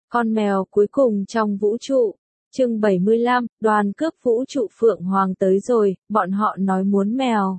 Con mèo cuối cùng trong vũ trụ. Chương 75, đoàn cướp vũ trụ Phượng Hoàng tới rồi, bọn họ nói muốn mèo.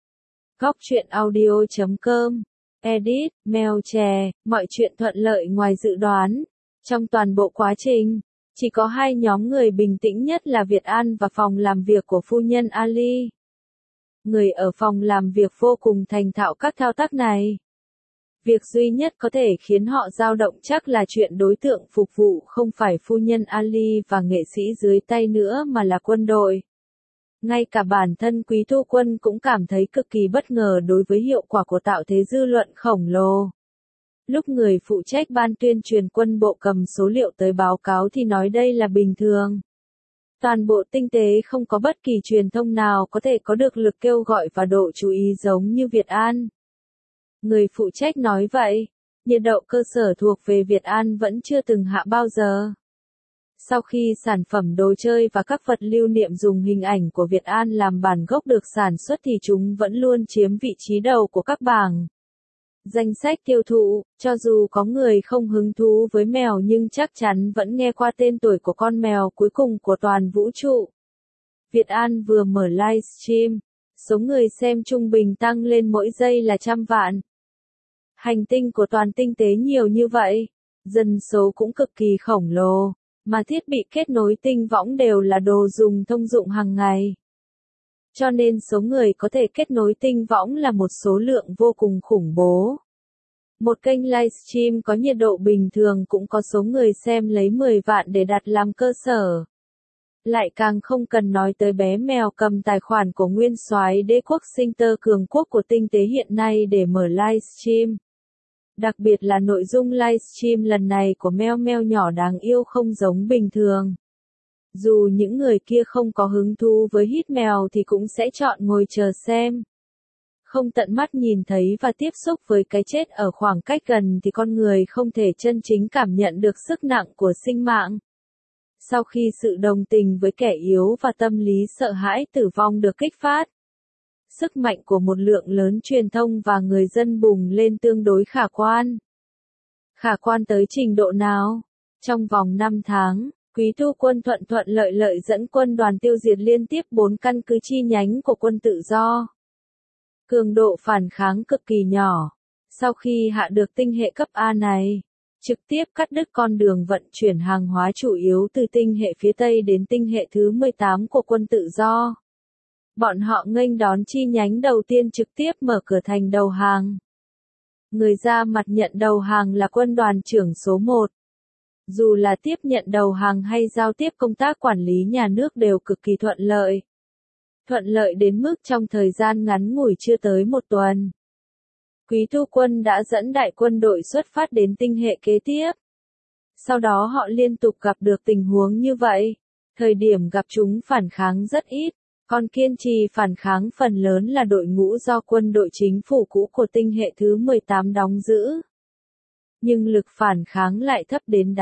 Góc truyện audio.com. Edit, mèo chè, mọi chuyện thuận lợi ngoài dự đoán. Trong toàn bộ quá trình, chỉ có hai nhóm người bình tĩnh nhất là Việt An và phòng làm việc của phu nhân Ali. Người ở phòng làm việc vô cùng thành thạo các thao tác này. Việc duy nhất có thể khiến họ dao động chắc là chuyện đối tượng phục vụ không phải phu nhân Ali và nghệ sĩ dưới tay nữa mà là quân đội. Ngay cả bản thân Quý Thu Quân cũng cảm thấy cực kỳ bất ngờ đối với hiệu quả của tạo thế dư luận khổng lồ. Lúc người phụ trách ban tuyên truyền quân bộ cầm số liệu tới báo cáo thì nói đây là bình thường. Toàn bộ tinh tế không có bất kỳ truyền thông nào có thể có được lực kêu gọi và độ chú ý giống như Việt An. Người phụ trách nói vậy, nhiệt độ cơ sở thuộc về Việt An vẫn chưa từng hạ bao giờ. Sau khi sản phẩm đồ chơi và các vật lưu niệm dùng hình ảnh của Việt An làm bản gốc được sản xuất thì chúng vẫn luôn chiếm vị trí đầu của các bảng danh sách tiêu thụ, cho dù có người không hứng thú với mèo nhưng chắc chắn vẫn nghe qua tên tuổi của con mèo cuối cùng của toàn vũ trụ. Việt An vừa mở livestream, số người xem trung bình tăng lên mỗi giây là 100 vạn. Hành tinh của toàn tinh tế nhiều như vậy, dân số cũng cực kỳ khổng lồ, mà thiết bị kết nối tinh võng đều là đồ dùng thông dụng hàng ngày. Cho nên số người có thể kết nối tinh võng là một số lượng vô cùng khủng bố. Một kênh livestream có nhiệt độ bình thường cũng có số người xem lấy 10 vạn để đặt làm cơ sở. Lại càng không cần nói tới bé mèo cầm tài khoản của nguyên soái đế quốc sinh tơ cường quốc của tinh tế hiện nay để mở livestream. Đặc biệt là nội dung livestream lần này của meo meo nhỏ đáng yêu không giống bình thường. Dù những người kia không có hứng thú với hít mèo thì cũng sẽ chọn ngồi chờ xem. Không tận mắt nhìn thấy và tiếp xúc với cái chết ở khoảng cách gần thì con người không thể chân chính cảm nhận được sức nặng của sinh mạng. Sau khi sự đồng tình với kẻ yếu và tâm lý sợ hãi tử vong được kích phát, sức mạnh của một lượng lớn truyền thông và người dân bùng lên tương đối khả quan. Khả quan tới trình độ nào? Trong vòng 5 tháng, Quý Thu Quân thuận lợi dẫn quân đoàn tiêu diệt liên tiếp 4 căn cứ chi nhánh của quân tự do. Cường độ phản kháng cực kỳ nhỏ. Sau khi hạ được tinh hệ cấp A này, trực tiếp cắt đứt con đường vận chuyển hàng hóa chủ yếu từ tinh hệ phía Tây đến tinh hệ thứ 18 của quân tự do. Bọn họ nghênh đón chi nhánh đầu tiên trực tiếp mở cửa thành đầu hàng. Người ra mặt nhận đầu hàng là quân đoàn trưởng số 1. Dù là tiếp nhận đầu hàng hay giao tiếp công tác quản lý nhà nước đều cực kỳ thuận lợi. Thuận lợi đến mức trong thời gian ngắn ngủi chưa tới 1 tuần. Quý Thu Quân đã dẫn đại quân đội xuất phát đến tinh hệ kế tiếp. Sau đó họ liên tục gặp được tình huống như vậy. Thời điểm gặp chúng phản kháng rất ít. Còn kiên trì phản kháng phần lớn là đội ngũ do quân đội chính phủ cũ của tinh hệ thứ 18 đóng giữ. Nhưng lực phản kháng lại thấp đến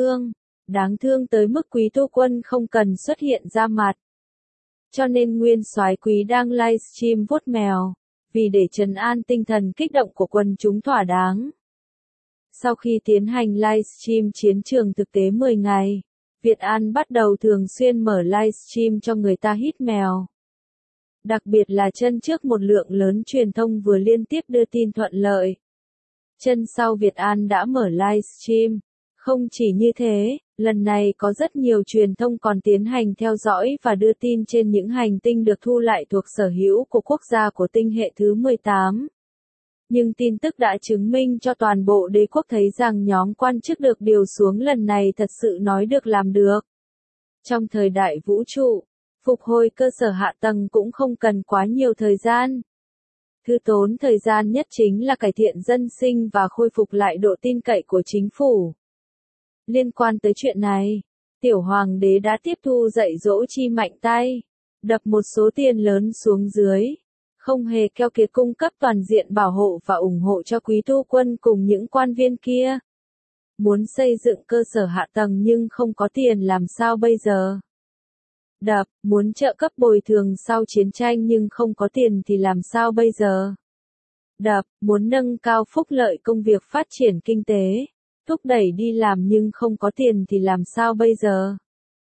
đáng thương tới mức Quý Thu Quân không cần xuất hiện ra mặt. Cho nên nguyên soái Quý đang livestream vuốt mèo, vì để trấn an tinh thần kích động của quân chúng thỏa đáng. Sau khi tiến hành livestream chiến trường thực tế 10 ngày, Việt An bắt đầu thường xuyên mở livestream cho người ta hít mèo. Đặc biệt là chân trước một lượng lớn truyền thông vừa liên tiếp đưa tin thuận lợi. Chân sau Việt An đã mở livestream. Không chỉ như thế, lần này có rất nhiều truyền thông còn tiến hành theo dõi và đưa tin trên những hành tinh được thu lại thuộc sở hữu của quốc gia của tinh hệ thứ 18. Nhưng tin tức đã chứng minh cho toàn bộ đế quốc thấy rằng nhóm quan chức được điều xuống lần này thật sự nói được làm được. Trong thời đại vũ trụ, phục hồi cơ sở hạ tầng cũng không cần quá nhiều thời gian. Thứ tốn thời gian nhất chính là cải thiện dân sinh và khôi phục lại độ tin cậy của chính phủ. Liên quan tới chuyện này, tiểu hoàng đế đã tiếp thu dạy dỗ chi mạnh tay, đập một số tiền lớn xuống dưới, không hề keo kiệt cung cấp toàn diện bảo hộ và ủng hộ cho Quý Thu Quân cùng những quan viên kia. Muốn xây dựng cơ sở hạ tầng nhưng không có tiền làm sao bây giờ? Đập, muốn trợ cấp bồi thường sau chiến tranh nhưng không có tiền thì làm sao bây giờ? Đập, muốn nâng cao phúc lợi công việc phát triển kinh tế. thúc đẩy đi làm nhưng không có tiền thì làm sao bây giờ?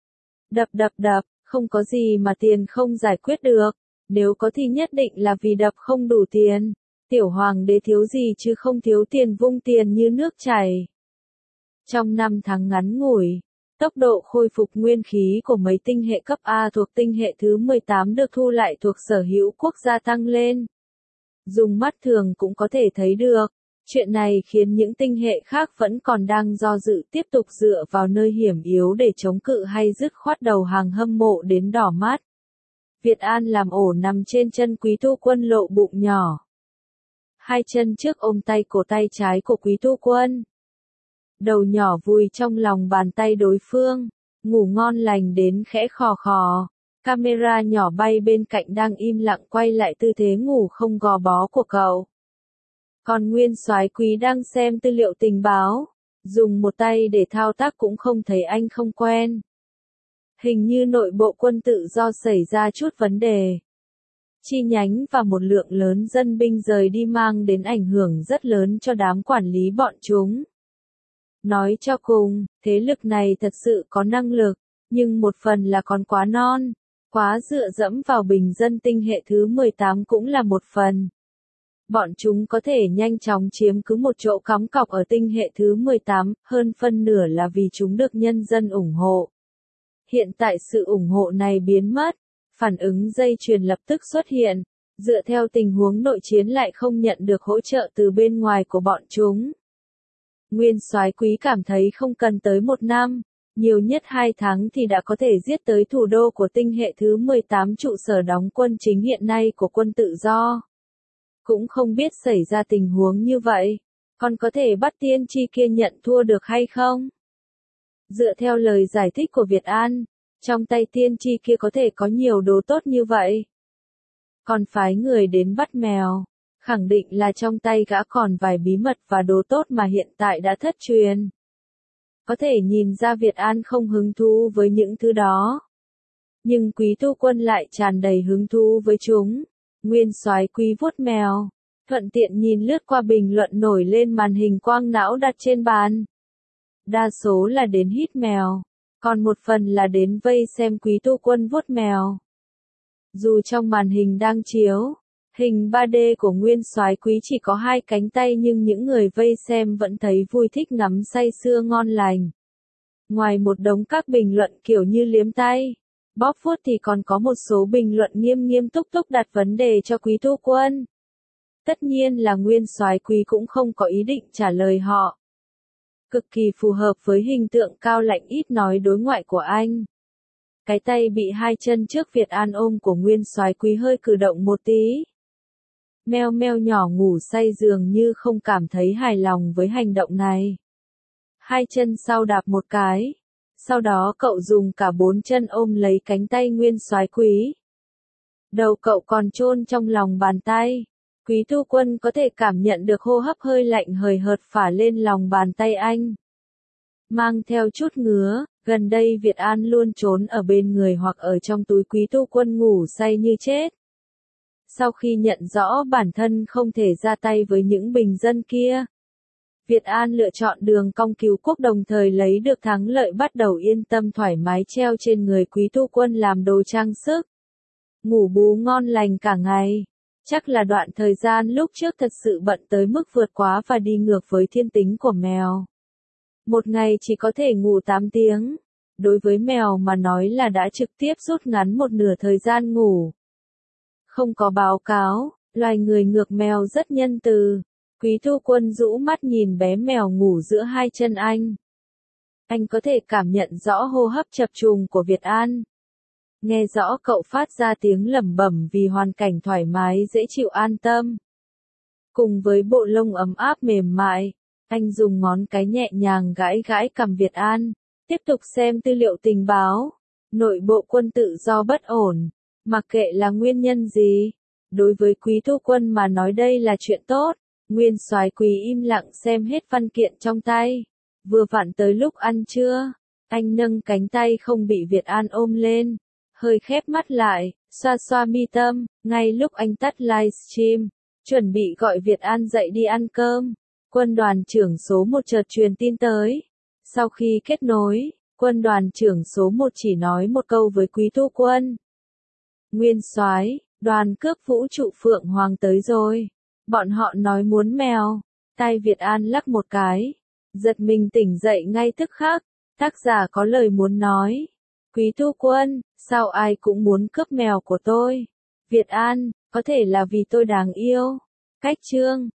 Đập, không có gì mà tiền không giải quyết được, nếu có thì nhất định là vì đập không đủ tiền. Tiểu hoàng đế thiếu gì chứ không thiếu tiền, vung tiền như nước chảy. Trong 5 tháng ngắn ngủi, tốc độ khôi phục nguyên khí của mấy tinh hệ cấp A thuộc tinh hệ thứ 18 được thu lại thuộc sở hữu quốc gia tăng lên. Dùng mắt thường cũng có thể thấy được, chuyện này khiến những tinh hệ khác vẫn còn đang do dự tiếp tục dựa vào nơi hiểm yếu để chống cự hay dứt khoát đầu hàng hâm mộ đến đỏ mắt. Việt An làm ổ nằm trên chân Quý Tu Quân, lộ bụng nhỏ. Hai chân trước ôm tay cổ tay trái của Quý Tu Quân. Đầu nhỏ vùi trong lòng bàn tay đối phương, ngủ ngon lành đến khẽ khò khò. Camera nhỏ bay bên cạnh đang im lặng quay lại tư thế ngủ không gò bó của cậu. Còn Nguyên Soái Quý đang xem tư liệu tình báo, dùng một tay để thao tác cũng không thấy anh không quen. Hình như nội bộ quân tự do xảy ra chút vấn đề. Chi nhánh và một lượng lớn dân binh rời đi mang đến ảnh hưởng rất lớn cho đám quản lý bọn chúng. Nói cho cùng, thế lực này thật sự có năng lực, nhưng một phần là còn quá non, quá dựa dẫm vào bình dân tinh hệ thứ 18 cũng là một phần. Bọn chúng có thể nhanh chóng chiếm cứ một chỗ cắm cọc ở tinh hệ thứ 18, hơn phân nửa là vì chúng được nhân dân ủng hộ. Hiện tại sự ủng hộ này biến mất, phản ứng dây chuyền lập tức xuất hiện, dựa theo tình huống nội chiến lại không nhận được hỗ trợ từ bên ngoài của bọn chúng. Nguyên Soái Quý cảm thấy không cần tới 1 năm, nhiều nhất 2 tháng thì đã có thể giết tới thủ đô của tinh hệ thứ 18, trụ sở đóng quân chính hiện nay của quân tự do. Cũng không biết xảy ra tình huống như vậy, còn có thể bắt tiên tri kia nhận thua được hay không? Dựa theo lời giải thích của Việt An, trong tay tiên tri kia có thể có nhiều đồ tốt như vậy. Còn phái người đến bắt mèo, khẳng định là trong tay gã còn vài bí mật và đồ tốt mà hiện tại đã thất truyền. Có thể nhìn ra Việt An không hứng thú với những thứ đó. Nhưng Quý Tu Quân lại tràn đầy hứng thú với chúng. Nguyên Soái Quý vuốt mèo, thuận tiện nhìn lướt qua bình luận nổi lên màn hình quang não đặt trên bàn. Đa số là đến hít mèo, còn một phần là đến vây xem Quý Tu Quân vuốt mèo. Dù trong màn hình đang chiếu, hình 3D của Nguyên Soái Quý chỉ có 2 cánh tay, nhưng những người vây xem vẫn thấy vui thích ngắm say sưa ngon lành. Ngoài một đống các bình luận kiểu như liếm tay, bóp vuốt thì còn có một số bình luận nghiêm túc đặt vấn đề cho Quý Tu Quân. Tất nhiên là Nguyên Soái Quý cũng không có ý định trả lời họ. Cực kỳ phù hợp với hình tượng cao lạnh ít nói đối ngoại của anh. Cái tay bị 2 chân trước Việt An ôm của Nguyên Soái Quý hơi cử động một tí. Meo meo nhỏ ngủ say dường như không cảm thấy hài lòng với hành động này. 2 chân sau đạp một cái. Sau đó cậu dùng cả 4 chân ôm lấy cánh tay Nguyên Soái Quý. Đầu cậu còn chôn trong lòng bàn tay. Quý Tu Quân có thể cảm nhận được hô hấp hơi lạnh hời hợt phả lên lòng bàn tay anh. Mang theo chút ngứa, gần đây Việt An luôn trốn ở bên người hoặc ở trong túi Quý Tu Quân ngủ say như chết. Sau khi nhận rõ bản thân không thể ra tay với những bình dân kia, Việt An lựa chọn đường cong cứu quốc, đồng thời lấy được thắng lợi bắt đầu yên tâm thoải mái treo trên người Quý Tu Quân làm đồ trang sức. Ngủ bú ngon lành cả ngày. Chắc là đoạn thời gian lúc trước thật sự bận tới mức vượt quá và đi ngược với thiên tính của mèo. Một ngày chỉ có thể ngủ 8 tiếng. Đối với mèo mà nói là đã trực tiếp rút ngắn một nửa thời gian ngủ. Không có báo cáo, loài người ngược mèo rất nhân từ. Quý Tu Quân rũ mắt nhìn bé mèo ngủ giữa 2 chân anh. Anh có thể cảm nhận rõ hô hấp chập trùng của Việt An. Nghe rõ cậu phát ra tiếng lẩm bẩm vì hoàn cảnh thoải mái dễ chịu an tâm. Cùng với bộ lông ấm áp mềm mại, anh dùng ngón cái nhẹ nhàng gãi gãi cằm Việt An, tiếp tục xem tư liệu tình báo. Nội bộ quân tự do bất ổn, mặc kệ là nguyên nhân gì. Đối với Quý Tu Quân mà nói đây là chuyện tốt. Nguyên Soái Quý im lặng xem hết văn kiện trong tay. Vừa vặn tới lúc ăn trưa, anh nâng cánh tay không bị Việt An ôm lên, hơi khép mắt lại, xoa xoa mi tâm, ngay lúc anh tắt livestream, chuẩn bị gọi Việt An dậy đi ăn cơm. Quân đoàn trưởng số 1 chợt truyền tin tới. Sau khi kết nối, quân đoàn trưởng số 1 chỉ nói một câu với Quý Tu Quân. Nguyên soái, đoàn cướp vũ trụ Phượng Hoàng tới rồi. Bọn họ nói muốn mèo. Tai Việt An lắc một cái. Giật mình tỉnh dậy ngay tức khắc. Tác giả có lời muốn nói. Quý Tu Quân, sao ai cũng muốn cướp mèo của tôi? Việt An, có thể là vì tôi đáng yêu. Cách chương